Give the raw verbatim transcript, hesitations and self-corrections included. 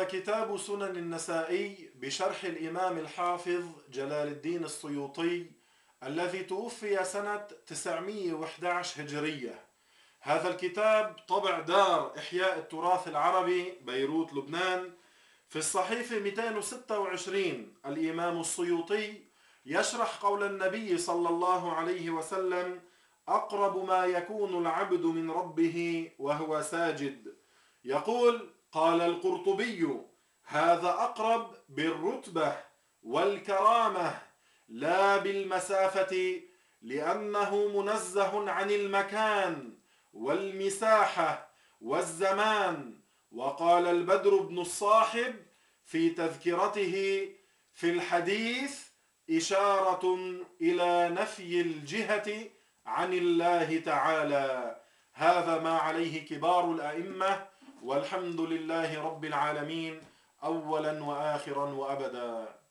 كتاب سنن النسائي بشرح الإمام الحافظ جلال الدين السيوطي الذي توفي سنة تسعمئة وأحد عشر هجرية. هذا الكتاب طبع دار إحياء التراث العربي بيروت لبنان. في الصحيفة مئتين وستة وعشرين الإمام السيوطي يشرح قول النبي صلى الله عليه وسلم: أقرب ما يكون العبد من ربه وهو ساجد. يقول: قال القرطبي: هذا أقرب بالرتبة والكرامة لا بالمسافة، لأنه منزه عن المكان والمساحة والزمان. وقال البدر بن الصاحب في تذكرته: في الحديث إشارة إلى نفي الجهة عن الله تعالى. هذا ما عليه كبار الأئمة، والحمد لله رب العالمين أولا وآخرا وأبدا.